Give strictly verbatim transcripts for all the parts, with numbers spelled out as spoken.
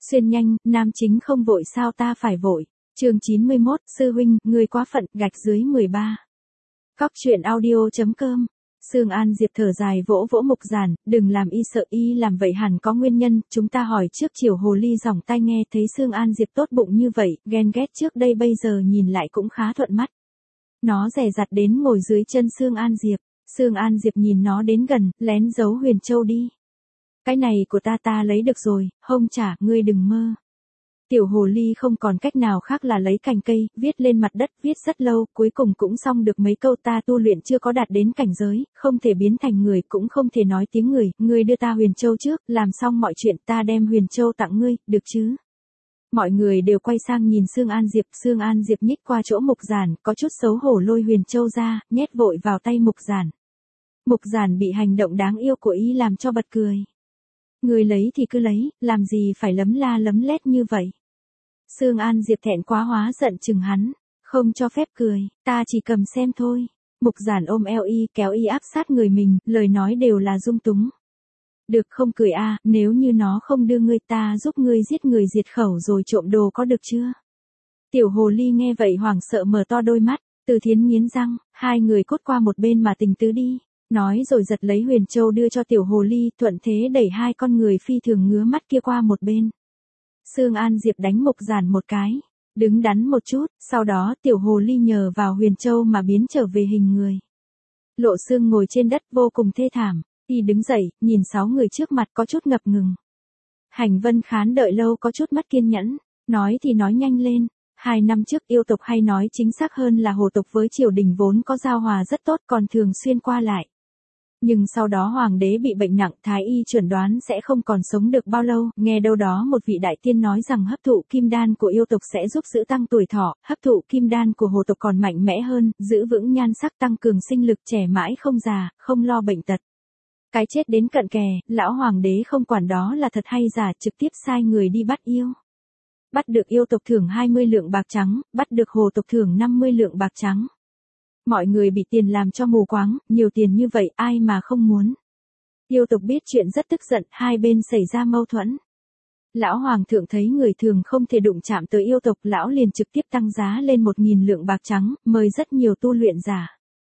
Xuyên nhanh, nam chính không vội sao ta phải vội. Chương chín mươi mốt, sư huynh, người quá phận, gạch dưới mười ba. Cóc truyện audio chấm com. Sương An Diệp thở dài vỗ vỗ Mục Giản, đừng làm y sợ, y làm vậy hẳn có nguyên nhân, chúng ta hỏi trước. Chiều hồ ly giỏng tai nghe thấy Sương An Diệp tốt bụng như vậy, ghen ghét trước đây bây giờ nhìn lại cũng khá thuận mắt. Nó dè dặt đến ngồi dưới chân Sương An Diệp. Sương An Diệp nhìn nó đến gần, lén giấu huyền châu đi. Cái này của ta ta lấy được rồi, hông trả, ngươi đừng mơ. Tiểu hồ ly không còn cách nào khác là lấy cành cây, viết lên mặt đất, viết rất lâu, cuối cùng cũng xong được mấy câu. Ta tu luyện chưa có đạt đến cảnh giới, không thể biến thành người, cũng không thể nói tiếng người, ngươi đưa ta huyền châu trước, làm xong mọi chuyện ta đem huyền châu tặng ngươi, được chứ? Mọi người đều quay sang nhìn Sương An Diệp, Sương An Diệp nhích qua chỗ Mục Giản, có chút xấu hổ lôi huyền châu ra, nhét vội vào tay Mục Giản. Mục Giản bị hành động đáng yêu của y làm cho bật cười. Người lấy thì cứ lấy, làm gì phải lấm la lấm lét như vậy. Sương An Diệp thẹn quá hóa giận chừng hắn, không cho phép cười, ta chỉ cầm xem thôi. Mục Giản ôm eo y kéo y áp sát người mình, lời nói đều là dung túng. Được không cười a, à, nếu như nó không đưa ngươi ta giúp ngươi giết người diệt khẩu rồi trộm đồ có được chưa? Tiểu hồ ly nghe vậy hoảng sợ mở to đôi mắt, Từ Thiến nghiến răng, hai người cốt qua một bên mà tình tứ đi. Nói rồi giật lấy huyền châu đưa cho tiểu hồ ly, thuận thế đẩy hai con người phi thường ngứa mắt kia qua một bên. Sương An Diệp đánh Mục Giản một cái, đứng đắn một chút, sau đó tiểu hồ ly nhờ vào huyền châu mà biến trở về hình người. Lộ Sương ngồi trên đất vô cùng thê thảm, y đứng dậy, nhìn sáu người trước mặt có chút ngập ngừng. Hành Vân Khán đợi lâu có chút mất kiên nhẫn, nói thì nói nhanh lên. Hai năm trước yêu tộc hay nói chính xác hơn là hồ tộc với triều đình vốn có giao hòa rất tốt còn thường xuyên qua lại. Nhưng sau đó hoàng đế bị bệnh nặng, thái y chuẩn đoán sẽ không còn sống được bao lâu, nghe đâu đó một vị đại tiên nói rằng hấp thụ kim đan của yêu tộc sẽ giúp giữ tăng tuổi thọ, hấp thụ kim đan của hồ tộc còn mạnh mẽ hơn, giữ vững nhan sắc tăng cường sinh lực trẻ mãi không già, không lo bệnh tật. Cái chết đến cận kề, lão hoàng đế không quản đó là thật hay giả, trực tiếp sai người đi bắt yêu. Bắt được yêu tộc thưởng hai mươi lượng bạc trắng, bắt được hồ tộc thưởng năm mươi lượng bạc trắng. Mọi người bị tiền làm cho mù quáng, nhiều tiền như vậy ai mà không muốn. Yêu tộc biết chuyện rất tức giận, hai bên xảy ra mâu thuẫn. Lão hoàng thượng thấy người thường không thể đụng chạm tới yêu tộc, lão liền trực tiếp tăng giá lên một nghìn lượng bạc trắng, mời rất nhiều tu luyện giả.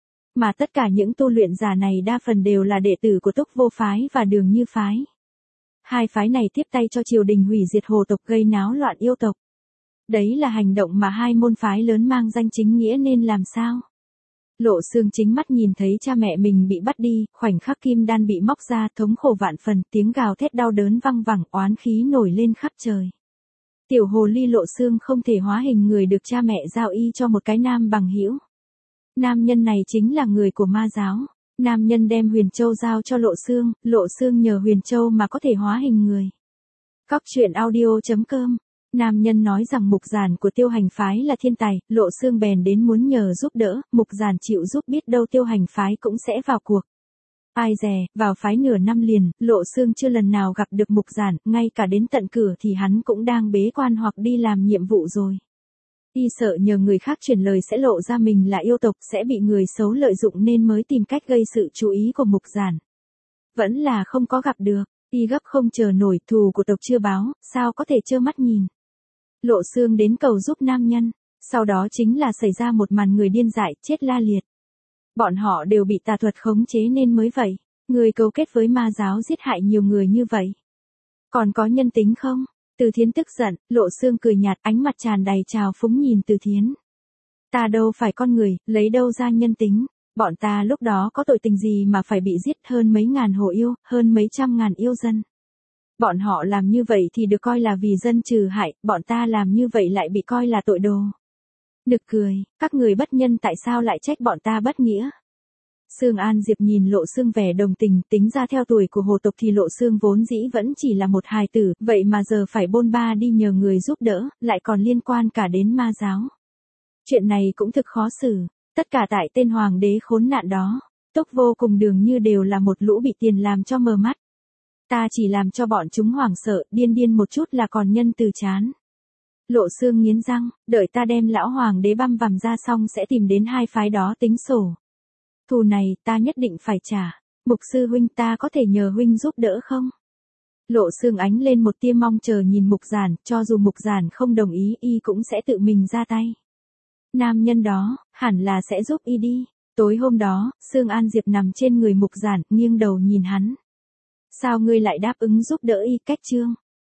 Mà tất cả những tu luyện giả này đa phần đều là đệ tử của Túc Vô Phái và Đường Như Phái. Hai phái này tiếp tay cho triều đình hủy diệt hồ tộc, gây náo loạn yêu tộc. Đấy là hành động mà hai môn phái lớn mang danh chính nghĩa nên làm sao? Lộ Sương chính mắt nhìn thấy cha mẹ mình bị bắt đi, khoảnh khắc kim đan bị móc ra, thống khổ vạn phần, tiếng gào thét đau đớn văng vẳng, oán khí nổi lên khắp trời. Tiểu hồ ly Lộ Sương không thể hóa hình người được cha mẹ giao y cho một cái nam bằng hữu. Nam nhân này chính là người của ma giáo. Nam nhân đem huyền châu giao cho Lộ Sương, Lộ Sương nhờ huyền châu mà có thể hóa hình người. Cóc truyện audio chấm com. Nam nhân nói rằng Mục Giản của Tiêu Hành phái là thiên tài, Lộ Sương bèn đến muốn nhờ giúp đỡ, Mục Giản chịu giúp, biết đâu Tiêu Hành phái cũng sẽ vào cuộc. Ai dè, vào phái nửa năm liền, Lộ Sương chưa lần nào gặp được Mục Giản, ngay cả đến tận cửa thì hắn cũng đang bế quan hoặc đi làm nhiệm vụ rồi. Y sợ nhờ người khác truyền lời sẽ lộ ra mình là yêu tộc, sẽ bị người xấu lợi dụng nên mới tìm cách gây sự chú ý của Mục Giản. Vẫn là không có gặp được, y gấp không chờ nổi, thù của tộc chưa báo, sao có thể trơ mắt nhìn. Lộ Sương đến cầu giúp nam nhân, sau đó chính là xảy ra một màn người điên dại, chết la liệt. Bọn họ đều bị tà thuật khống chế nên mới vậy, người cấu kết với ma giáo giết hại nhiều người như vậy. Còn có nhân tính không? Từ Thiến tức giận, Lộ Sương cười nhạt, ánh mặt tràn đầy trào phúng nhìn Từ Thiến. Ta đâu phải con người, lấy đâu ra nhân tính, bọn ta lúc đó có tội tình gì mà phải bị giết, hơn mấy ngàn hồ yêu, hơn mấy trăm ngàn yêu dân. Bọn họ làm như vậy thì được coi là vì dân trừ hại, bọn ta làm như vậy lại bị coi là tội đồ. Nực cười, các người bất nhân tại sao lại trách bọn ta bất nghĩa. Sương An Diệp nhìn Lộ Sương vẻ đồng tình, tính ra theo tuổi của hồ tộc thì Lộ Sương vốn dĩ vẫn chỉ là một hài tử, vậy mà giờ phải bôn ba đi nhờ người giúp đỡ, lại còn liên quan cả đến ma giáo. Chuyện này cũng thực khó xử, tất cả tại tên hoàng đế khốn nạn đó, Túc Vô cùng Đường Như đều là một lũ bị tiền làm cho mờ mắt. Ta chỉ làm cho bọn chúng hoảng sợ, điên điên một chút là còn nhân từ chán. Lộ Sương nghiến răng, đợi ta đem lão hoàng đế băm vằm ra xong sẽ tìm đến hai phái đó tính sổ. Thù này ta nhất định phải trả. Mục sư huynh, ta có thể nhờ huynh giúp đỡ không? Lộ Sương ánh lên một tia mong chờ nhìn Mục Giản, cho dù Mục Giản không đồng ý y cũng sẽ tự mình ra tay. Nam nhân đó, hẳn là sẽ giúp y đi. Tối hôm đó, Sương An Diệp nằm trên người Mục Giản, nghiêng đầu nhìn hắn. Sao ngươi lại đáp ứng giúp đỡ y? Cách chương